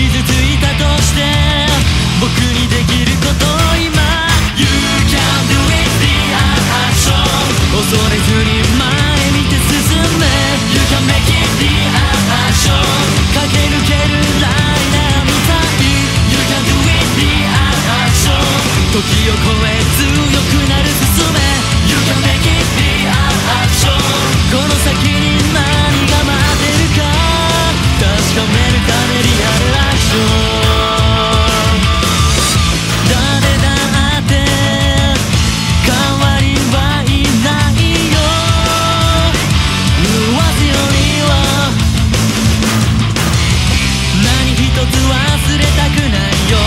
傷ついたとして僕にできることを今 You can do it the action 恐れずに前見て進め You can make it the action 駆け抜けるライナーみたい You can do it the action 時を超え強くなる進め You can make it the action この先に何が待ってるか確かめるためリアルアクション誰だって代わりはいないよ言わずよりは何一つ忘れたくないよ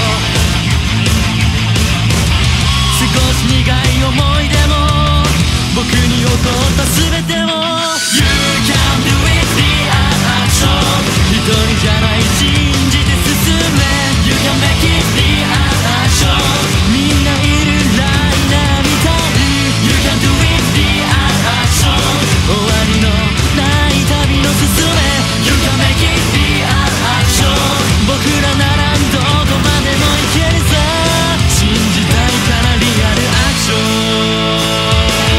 少し苦い思い出も僕に起こった全てを You can do it the action 一人じゃない信じて進め You can make it the action みんないるライナーみたい You can do it the action 終わりのない旅の進め You can make it the action 僕らならどこまでも行けるさ信じたいからリアルアクション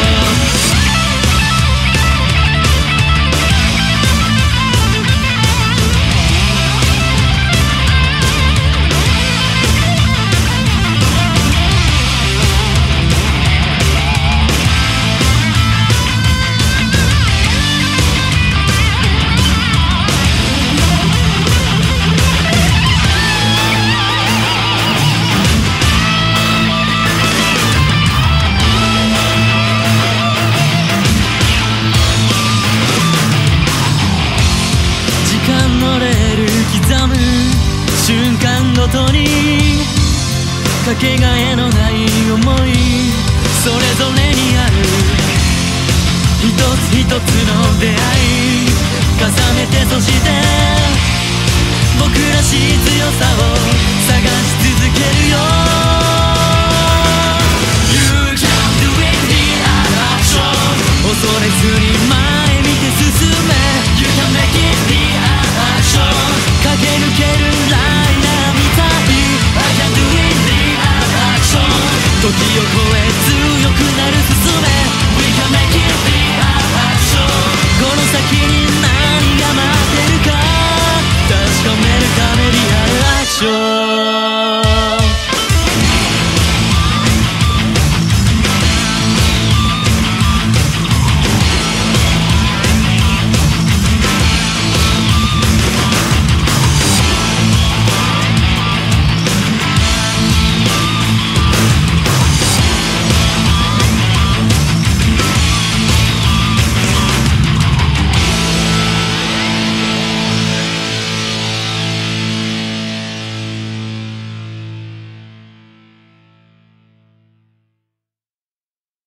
刻む瞬間ごとにかけがえのない想いそれぞれにある一つ一つの出会い重ねてそして